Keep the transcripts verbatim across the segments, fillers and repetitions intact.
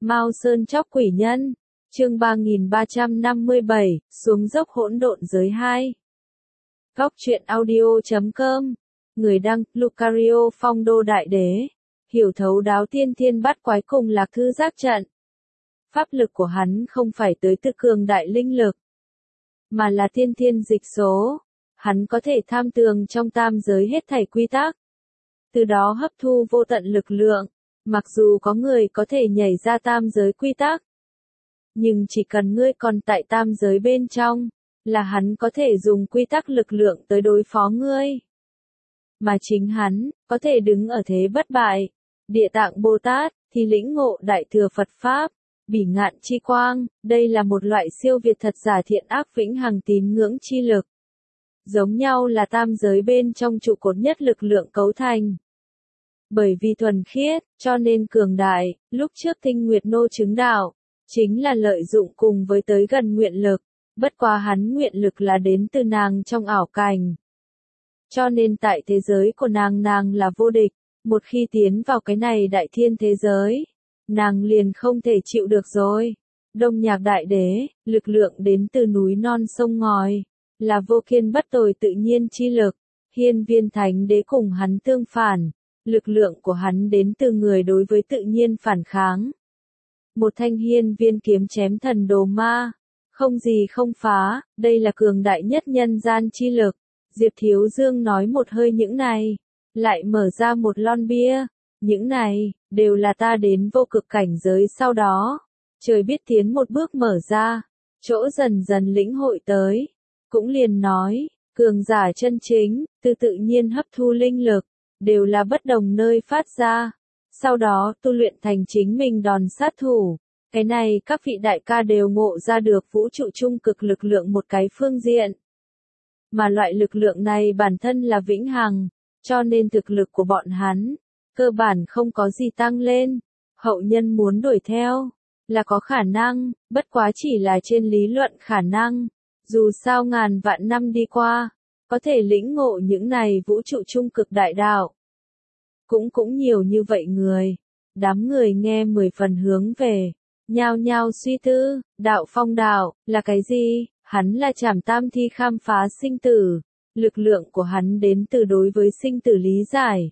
Mao Sơn Chóc Quỷ Nhân, chương ba nghìn ba trăm năm mươi bảy, xuống dốc hỗn độn giới hai. Góc truyện audio chấm com, người đăng, Lucario Phong Đô Đại Đế, hiểu thấu đáo tiên thiên bát quái cùng lạc thư giác trận. Pháp lực của hắn không phải tới từ cường đại linh lực, mà là tiên thiên dịch số. Hắn có thể tham tường trong tam giới hết thảy quy tắc, từ đó hấp thu vô tận lực lượng. Mặc dù có người có thể nhảy ra tam giới quy tắc, nhưng chỉ cần ngươi còn tại tam giới bên trong, là hắn có thể dùng quy tắc lực lượng tới đối phó ngươi. Mà chính hắn, có thể đứng ở thế bất bại. Địa Tạng Bồ Tát, thì lĩnh ngộ Đại Thừa Phật Pháp, bỉ ngạn chi quang, đây là một loại siêu việt thật giả thiện ác vĩnh hằng tín ngưỡng chi lực. Giống nhau là tam giới bên trong trụ cột nhất lực lượng cấu thành. Bởi vì thuần khiết, cho nên cường đại, lúc trước Tinh Nguyệt Nô chứng đạo, chính là lợi dụng cùng với tới gần nguyện lực, bất quá hắn nguyện lực là đến từ nàng trong ảo cảnh. Cho nên tại thế giới của nàng nàng là vô địch, một khi tiến vào cái này đại thiên thế giới, nàng liền không thể chịu được rồi. Đông Nhạc Đại Đế, lực lượng đến từ núi non sông ngòi, là vô kiên bất tồi tự nhiên chi lực. Hiên Viên Thánh Đế cùng hắn tương phản. Lực lượng của hắn đến từ người đối với tự nhiên phản kháng. Một thanh hiên viên kiếm chém thần đồ ma, không gì không phá, đây là cường đại nhất nhân gian chi lực. Diệp Thiếu Dương nói một hơi những này, lại mở ra một lon bia. Những này, đều là ta đến vô cực cảnh giới sau đó. Trời biết tiến một bước mở ra, chỗ dần dần lĩnh hội tới. Cũng liền nói, cường giả chân chính, từ tự nhiên hấp thu linh lực, đều là bất đồng nơi phát ra, sau đó tu luyện thành chính mình đòn sát thủ. Cái này các vị đại ca đều ngộ ra được vũ trụ trung cực lực lượng một cái phương diện. Mà loại lực lượng này bản thân là vĩnh hằng, cho nên thực lực của bọn hắn, cơ bản không có gì tăng lên. Hậu nhân muốn đuổi theo, là có khả năng, bất quá chỉ là trên lý luận khả năng. Dù sao ngàn vạn năm đi qua, có thể lĩnh ngộ những này vũ trụ trung cực đại đạo. Cũng cũng nhiều như vậy người. Đám người nghe mười phần hướng về, nhao nhao suy tư, đạo phong đạo, là cái gì? Hắn là trảm tam thi khám phá sinh tử. Lực lượng của hắn đến từ đối với sinh tử lý giải.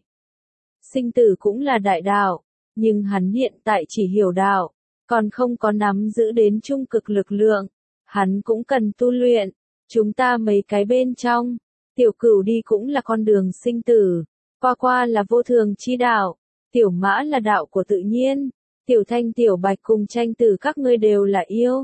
Sinh tử cũng là đại đạo, nhưng hắn hiện tại chỉ hiểu đạo, còn không có nắm giữ đến trung cực lực lượng. Hắn cũng cần tu luyện. Chúng ta mấy cái bên trong, Tiểu Cửu đi cũng là con đường sinh tử, qua qua là vô thường chi đạo, Tiểu Mã là đạo của tự nhiên, Tiểu Thanh Tiểu Bạch cùng Tranh Tử các ngươi đều là yêu,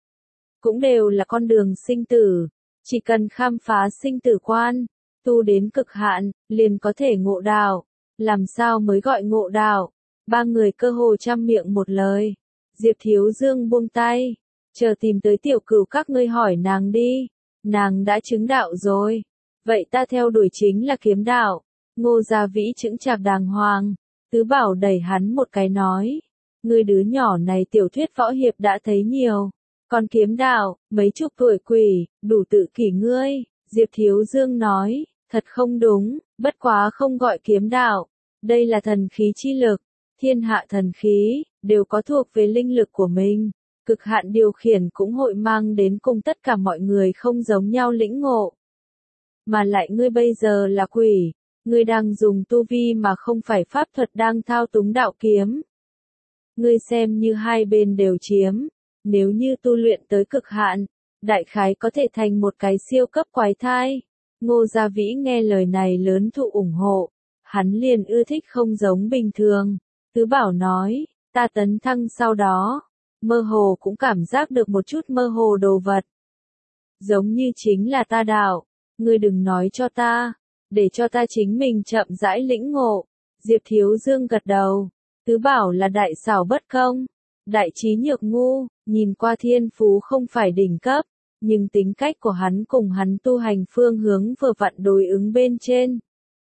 cũng đều là con đường sinh tử. Chỉ cần khám phá sinh tử quan, tu đến cực hạn, liền có thể ngộ đạo. Làm sao mới gọi ngộ đạo? Ba người cơ hồ trăm miệng một lời. Diệp Thiếu Dương buông tay, chờ tìm tới Tiểu Cửu các ngươi hỏi nàng đi, nàng đã chứng đạo rồi. Vậy ta theo đuổi chính là kiếm đạo. Ngô Gia Vĩ chững chạc đàng hoàng. Tứ Bảo đẩy hắn một cái nói, ngươi đứa nhỏ này tiểu thuyết võ hiệp đã thấy nhiều, còn kiếm đạo, mấy chục tuổi quỷ, đủ tự kỷ ngươi. Diệp Thiếu Dương nói, thật không đúng, bất quá không gọi kiếm đạo, đây là thần khí chi lực. Thiên hạ thần khí, đều có thuộc về linh lực của mình. Cực hạn điều khiển cũng hội mang đến cùng tất cả mọi người không giống nhau lĩnh ngộ. Mà lại ngươi bây giờ là quỷ, ngươi đang dùng tu vi mà không phải pháp thuật đang thao túng đạo kiếm. Ngươi xem như hai bên đều chiếm, nếu như tu luyện tới cực hạn, đại khái có thể thành một cái siêu cấp quái thai. Ngô Gia Vĩ nghe lời này lớn thụ ủng hộ, hắn liền ưa thích không giống bình thường. Tứ Bảo nói, ta tấn thăng sau đó, mơ hồ cũng cảm giác được một chút mơ hồ đồ vật. Giống như chính là ta đạo, ngươi đừng nói cho ta, để cho ta chính mình chậm rãi lĩnh ngộ. Diệp Thiếu Dương gật đầu, Tứ Bảo là đại xảo bất công, đại trí nhược ngu, nhìn qua thiên phú không phải đỉnh cấp, nhưng tính cách của hắn cùng hắn tu hành phương hướng vừa vặn đối ứng bên trên.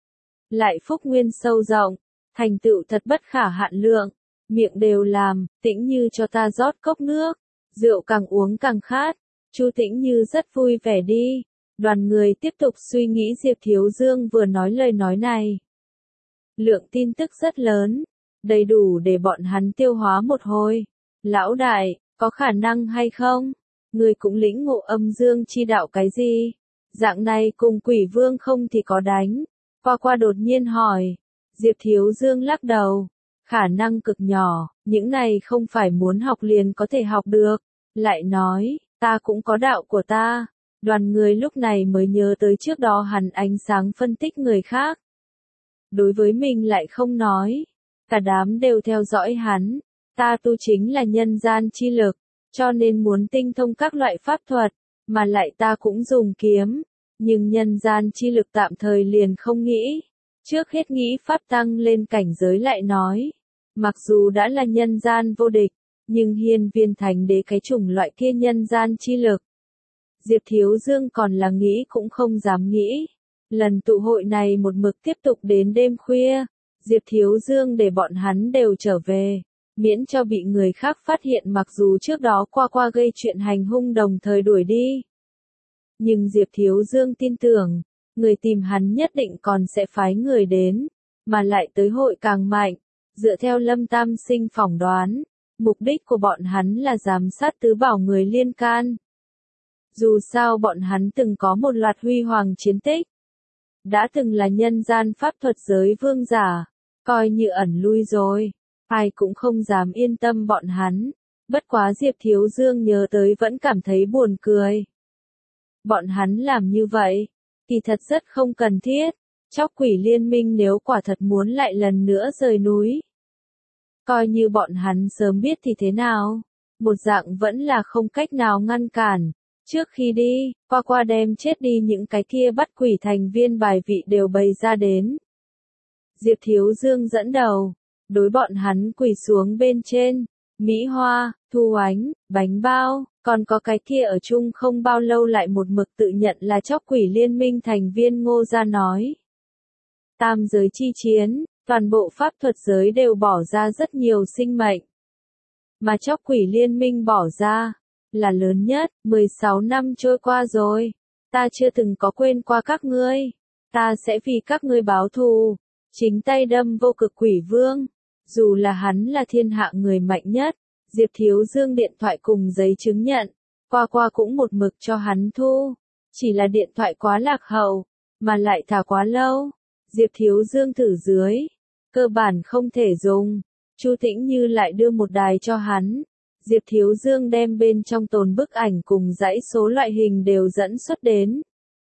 Lại phúc nguyên sâu rộng, thành tựu thật bất khả hạn lượng, miệng đều làm, Tĩnh Như cho ta rót cốc nước, rượu càng uống càng khát. Chu Tĩnh Như rất vui vẻ đi. Đoàn người tiếp tục suy nghĩ Diệp Thiếu Dương vừa nói lời nói này. Lượng tin tức rất lớn, đầy đủ để bọn hắn tiêu hóa một hồi. Lão đại, có khả năng hay không? Người cũng lĩnh ngộ âm dương chi đạo cái gì? Dạng này cùng quỷ vương không thì có đánh. Qua qua đột nhiên hỏi. Diệp Thiếu Dương lắc đầu. Khả năng cực nhỏ, những này không phải muốn học liền có thể học được. Lại nói, ta cũng có đạo của ta. Đoàn người lúc này mới nhớ tới trước đó hắn ánh sáng phân tích người khác. Đối với mình lại không nói. Cả đám đều theo dõi hắn. Ta tu chính là nhân gian chi lực, cho nên muốn tinh thông các loại pháp thuật, mà lại ta cũng dùng kiếm. Nhưng nhân gian chi lực tạm thời liền không nghĩ. Trước hết nghĩ pháp tăng lên cảnh giới lại nói. Mặc dù đã là nhân gian vô địch, nhưng hiên viên thành đế cái chủng loại kia nhân gian chi lực. Diệp Thiếu Dương còn là nghĩ cũng không dám nghĩ. Lần tụ hội này một mực tiếp tục đến đêm khuya. Diệp Thiếu Dương để bọn hắn đều trở về. Miễn cho bị người khác phát hiện mặc dù trước đó qua qua gây chuyện hành hung đồng thời đuổi đi. Nhưng Diệp Thiếu Dương tin tưởng, người tìm hắn nhất định còn sẽ phái người đến, mà lại tới hội càng mạnh. Dựa theo Lâm Tam Sinh phỏng đoán, mục đích của bọn hắn là giám sát tứ bảo người liên can. Dù sao bọn hắn từng có một loạt huy hoàng chiến tích, đã từng là nhân gian pháp thuật giới vương giả, coi như ẩn lui rồi, ai cũng không dám yên tâm bọn hắn. Bất quá Diệp Thiếu Dương nhớ tới vẫn cảm thấy buồn cười. Bọn hắn làm như vậy, kỳ thật rất không cần thiết. Chóc quỷ liên minh nếu quả thật muốn lại lần nữa rời núi, coi như bọn hắn sớm biết thì thế nào, một dạng vẫn là không cách nào ngăn cản. Trước khi đi, qua qua đem chết đi những cái kia bắt quỷ thành viên bài vị đều bày ra đến. Diệp Thiếu Dương dẫn đầu, đối bọn hắn quỳ xuống bên trên, Mỹ Hoa, Thu Ánh, Bánh Bao, còn có cái kia ở chung không bao lâu lại một mực tự nhận là chóc quỷ liên minh thành viên Ngô Gia nói. Tam giới chi chiến, toàn bộ pháp thuật giới đều bỏ ra rất nhiều sinh mệnh. Mà chóc quỷ liên minh bỏ ra, là lớn nhất. Mười sáu năm trôi qua rồi, ta chưa từng có quên qua các ngươi. Ta sẽ vì các ngươi báo thù, chính tay đâm vô cực quỷ vương. Dù là hắn là thiên hạ người mạnh nhất, Diệp Thiếu Dương điện thoại cùng giấy chứng nhận, qua qua cũng một mực cho hắn thu. Chỉ là điện thoại quá lạc hậu, mà lại thả quá lâu. Diệp Thiếu Dương thử dưới, cơ bản không thể dùng. Chu Tĩnh Như lại đưa một đài cho hắn. Diệp Thiếu Dương đem bên trong tồn bức ảnh cùng dãy số loại hình đều dẫn xuất đến.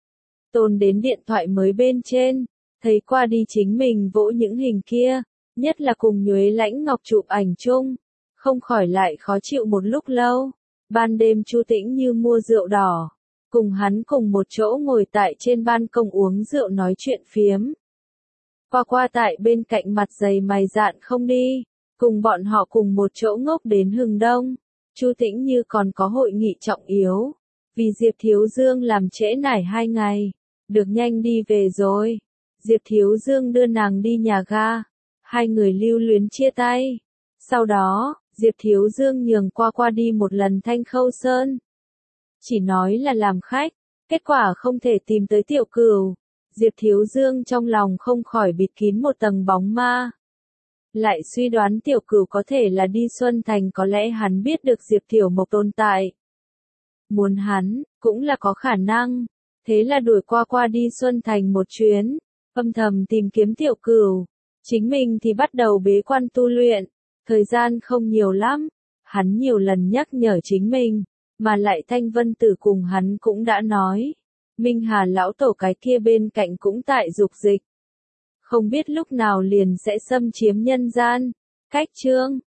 Tồn đến điện thoại mới bên trên, thấy qua đi chính mình vỗ những hình kia, nhất là cùng Nhuế Lãnh Ngọc chụp ảnh chung, không khỏi lại khó chịu một lúc lâu. Ban đêm Chu Tĩnh Như mua rượu đỏ, cùng hắn cùng một chỗ ngồi tại trên ban công uống rượu nói chuyện phiếm. Qua qua tại bên cạnh mặt dày mày dạn không đi, cùng bọn họ cùng một chỗ ngốc đến hừng đông. Chu Tĩnh Như còn có hội nghị trọng yếu, vì Diệp Thiếu Dương làm trễ nải hai ngày, được nhanh đi về rồi. Diệp Thiếu Dương đưa nàng đi nhà ga, hai người lưu luyến chia tay. Sau đó, Diệp Thiếu Dương nhường qua qua đi một lần Thanh Khâu Sơn. Chỉ nói là làm khách, kết quả không thể tìm tới Tiểu Cửu. Diệp Thiếu Dương trong lòng không khỏi bịt kín một tầng bóng ma. Lại suy đoán Tiểu Cửu có thể là đi Xuân Thành, có lẽ hắn biết được Diệp Tiểu Mộc tồn tại. Muốn hắn, cũng là có khả năng. Thế là đuổi qua qua đi Xuân Thành một chuyến, âm thầm tìm kiếm Tiểu Cửu. Chính mình thì bắt đầu bế quan tu luyện. Thời gian không nhiều lắm, hắn nhiều lần nhắc nhở chính mình, mà lại Thanh Vân Tử cùng hắn cũng đã nói. Minh Hà lão tổ cái kia bên cạnh cũng tại dục dịch. Không biết lúc nào liền sẽ xâm chiếm nhân gian. Cách chương